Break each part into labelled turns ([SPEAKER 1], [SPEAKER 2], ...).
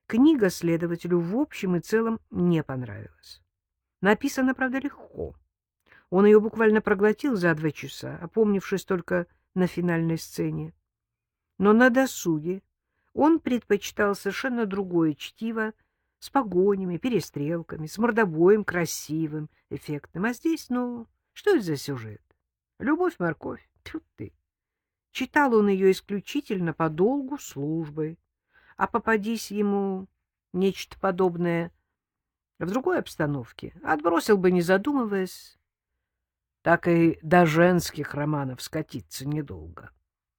[SPEAKER 1] Книга следователю в общем и целом не понравилась. Написано, правда, легко. Он ее буквально проглотил за 2 часа, опомнившись только на финальной сцене. Но на досуге он предпочитал совершенно другое чтиво с погонями, перестрелками, с мордобоем красивым, эффектным. А здесь, ну, что это за сюжет? Любовь-морковь. Тьфу ты. Читал он ее исключительно по долгу службы. А попадись ему нечто подобное в другой обстановке, отбросил бы, не задумываясь, так и до женских романов скатиться недолго.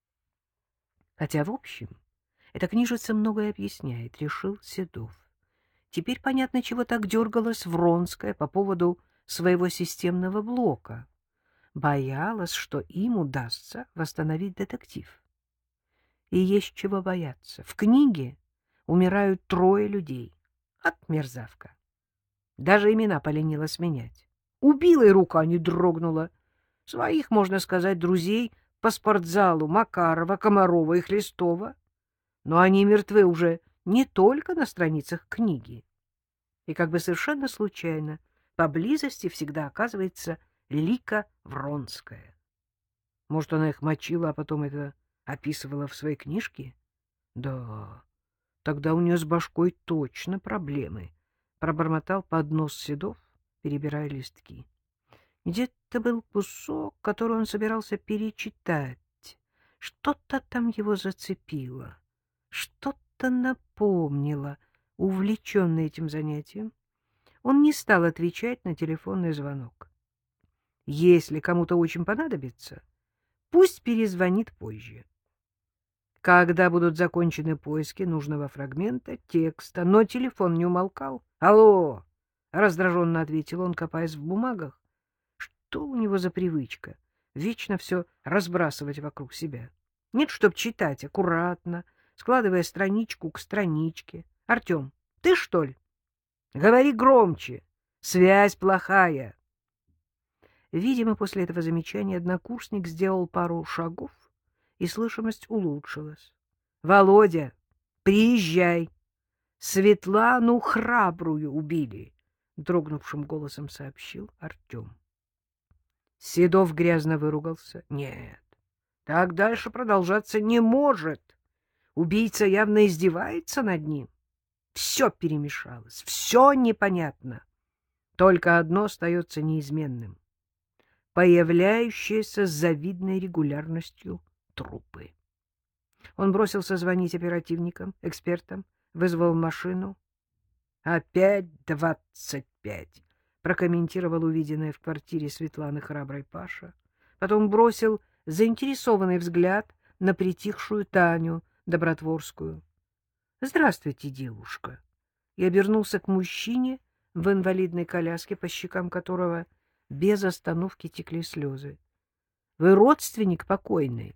[SPEAKER 1] Хотя, в общем, эта книжица многое объясняет, решил Седов. Теперь понятно, чего так дергалась Вронская по поводу своего системного блока. Боялась, что им удастся восстановить детектив. И есть чего бояться. В книге умирают 3 людей. От мерзавка. Даже имена поленилась менять. Убила, и рука не дрогнула. Своих, можно сказать, друзей по спортзалу Макарова, Комарова и Хлестова. Но они мертвы уже не только на страницах книги. И как бы совершенно случайно поблизости всегда оказывается Лика Вронская. Может, она их мочила, а потом это описывала в своей книжке? Да, тогда у нее с башкой точно проблемы, — пробормотал под нос Седов, перебирая листки. Где-то был кусок, который он собирался перечитать. Что-то там его зацепило, что-то напомнило. Увлеченный этим занятием, он не стал отвечать на телефонный звонок. Если кому-то очень понадобится, пусть перезвонит позже. Когда будут закончены поиски нужного фрагмента текста, но телефон не умолкал. «Алло!» — раздраженно ответил он, копаясь в бумагах. Что у него за привычка? Вечно все разбрасывать вокруг себя. Нет, чтоб читать аккуратно, складывая страничку к страничке. Артем, ты что ли? Говори громче. Связь плохая. Видимо, после этого замечания однокурсник сделал пару шагов, и слышимость улучшилась. — Володя, приезжай. Светлану Храбрую убили, — дрогнувшим голосом сообщил Артем. Седов грязно выругался. — Нет, так дальше продолжаться не может. Убийца явно издевается над ним. Все перемешалось, все непонятно. Только одно остается неизменным — появляющиеся с завидной регулярностью трупы. Он бросился звонить оперативникам, экспертам, вызвал машину. «Опять 25», — прокомментировал увиденное в квартире Светланы Храброй Паша. Потом бросил заинтересованный взгляд на притихшую Таню Добротворскую. «Здравствуйте, девушка», и обернулся к мужчине в инвалидной коляске, по щекам которого без остановки текли слезы. — Вы родственник покойной?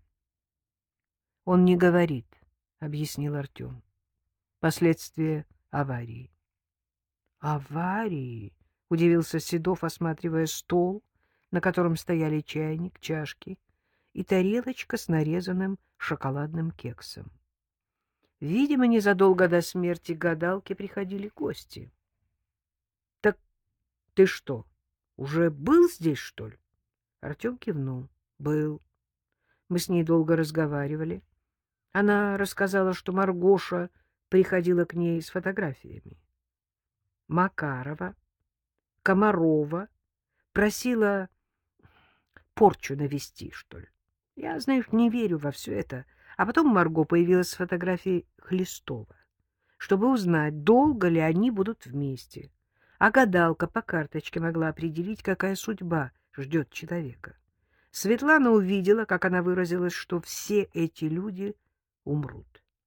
[SPEAKER 1] — Он не говорит, — объяснил Артем. — Последствия аварии. — Аварии? — удивился Седов, осматривая стол, на котором стояли чайник, чашки и тарелочка с нарезанным шоколадным кексом. Видимо, незадолго до смерти гадалки приходили гости. — Так ты что, уже был здесь, что ли? Артем кивнул. — Был. Мы с ней долго разговаривали. Она рассказала, что Маргоша приходила к ней с фотографиями. Макарова, Комарова просила порчу навести, что ли. Я, знаешь, не верю во все это. А потом Марго появилась с фотографией Хлестова, чтобы узнать, долго ли они будут вместе. А гадалка по карточке могла определить, какая судьба ждет человека. Светлана увидела, как она выразилась, что все эти люди умрут.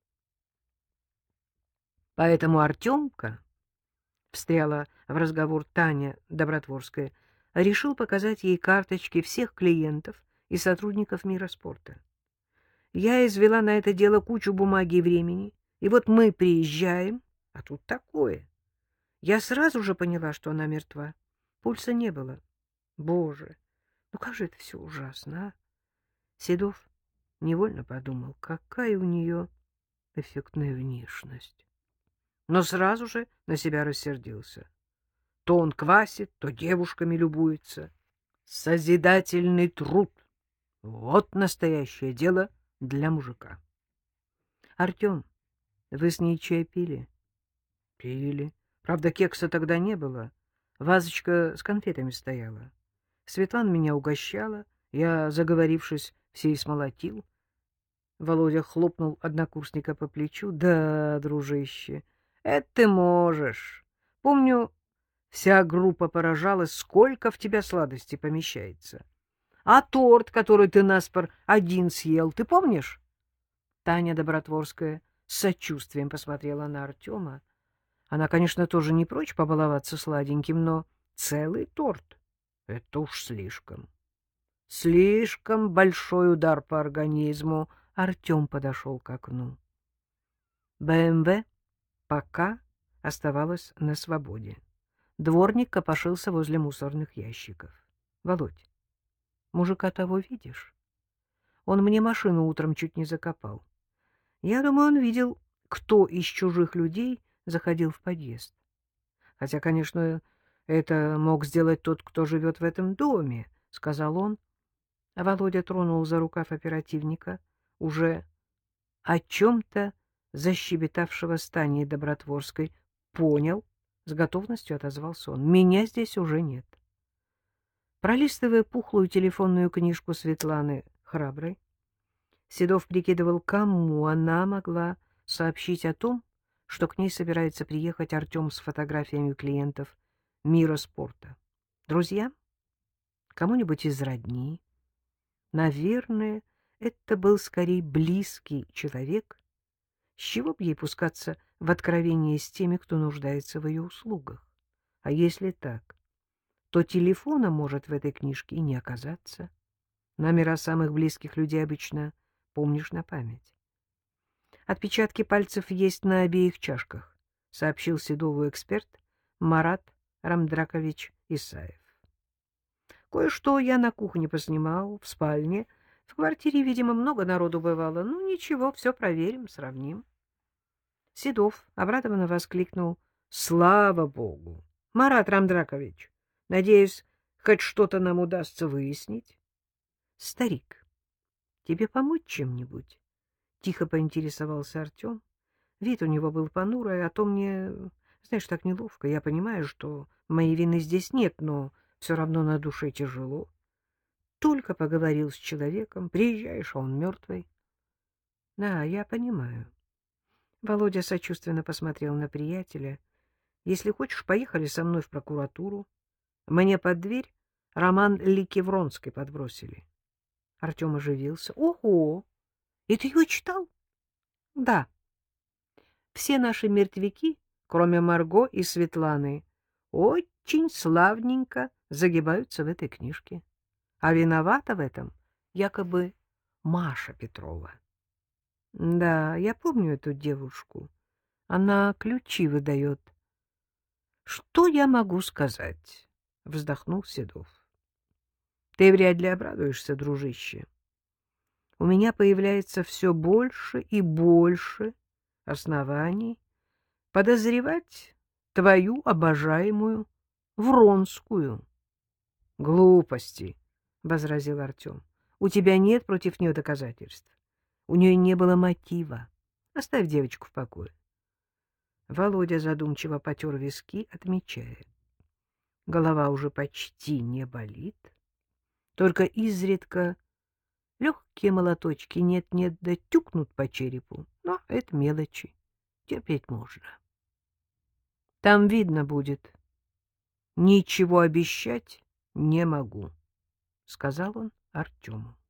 [SPEAKER 1] Поэтому Артемка, встряла в разговор Таня Добротворская, решил показать ей карточки всех клиентов и сотрудников мира спорта. Я извела на это дело кучу бумаги и времени, и вот мы приезжаем, а тут такое. Я сразу же поняла, что она мертва. Пульса не было. Боже, ну как же это все ужасно, а? Седов невольно подумал, какая у нее эффектная внешность. но сразу же на себя рассердился. То он квасит, то девушками любуется. Созидательный труд. Вот настоящее дело для мужика. — Артем, вы с ней чай пили? — Пили. Правда, кекса тогда не было. Вазочка с конфетами стояла. Светлана меня угощала. Я, заговорившись, всей смолотил. Володя хлопнул однокурсника по плечу. — Да, дружище, это ты можешь. Помню, вся группа поражалась, сколько в тебя сладостей помещается. А торт, который ты наспор один съел, ты помнишь? Таня Добротворская с сочувствием посмотрела на Артема. Она, конечно, тоже не прочь побаловаться сладеньким, но целый торт — это уж слишком. Слишком большой удар по организму. Артем подошел к окну. БМВ пока оставалась на свободе. Дворник копошился возле мусорных ящиков. — Володь, мужика того видишь? Он мне машину утром чуть не закопал. Я думаю, он видел, кто из чужих людей заходил в подъезд. Хотя, конечно, это мог сделать тот, кто живет в этом доме, — сказал он. А Володя тронул за рукав оперативника, уже о чем-то защебетавшего с Таней Добротворской. Понял, с готовностью отозвался он. Меня здесь уже нет. Пролистывая пухлую телефонную книжку Светланы Храброй, Седов прикидывал, кому она могла сообщить о том, что к ней собирается приехать Артем с фотографиями клиентов мира спорта. Друзья? Кому-нибудь из родни? Наверное, это был скорее близкий человек. С чего бы ей пускаться в откровение с теми, кто нуждается в ее услугах? А если так, то телефона может в этой книжке и не оказаться. Номера самых близких людей обычно помнишь на память. Отпечатки пальцев есть на обеих чашках, сообщил Седову эксперт Марат Рамдракович Исаев. Кое-что я на кухне поснимал, в спальне. В квартире, видимо, много народу бывало. Ну, ничего, все проверим, сравним. Седов обрадованно воскликнул: — Слава Богу! Марат Рамдракович, надеюсь, хоть что-то нам удастся выяснить. — Старик, тебе помочь чем-нибудь? — тихо поинтересовался Артем. Вид у него был понурый, а то мне, знаешь, так неловко. Я понимаю, что моей вины здесь нет, но все равно на душе тяжело. Только поговорил с человеком, приезжаешь, а он мертвый. — Да, я понимаю. Володя сочувственно посмотрел на приятеля. — Если хочешь, поехали со мной в прокуратуру. Мне под дверь роман Лики Вронской подбросили. Артем оживился. — Ого! И ты его читал? — Да. Все наши мертвяки, кроме Марго и Светланы, очень славненько загибаются в этой книжке. А виновата в этом якобы Маша Петрова. Да, я помню эту девушку. Она ключи выдает. Что я могу сказать? Вздохнул Седов. Ты вряд ли обрадуешься, дружище. У меня появляется все больше и больше оснований подозревать твою обожаемую Вронскую. — Глупости, — возразил Артем. — У тебя нет против нее доказательств. У нее не было мотива. Оставь девочку в покое. Володя задумчиво потер виски, отмечая. Голова уже почти не болит. Только изредка легкие молоточки нет-нет да тюкнут по черепу. Но это мелочи. Терпеть можно. Там видно будет. Ничего обещать не могу, — сказал он Артему.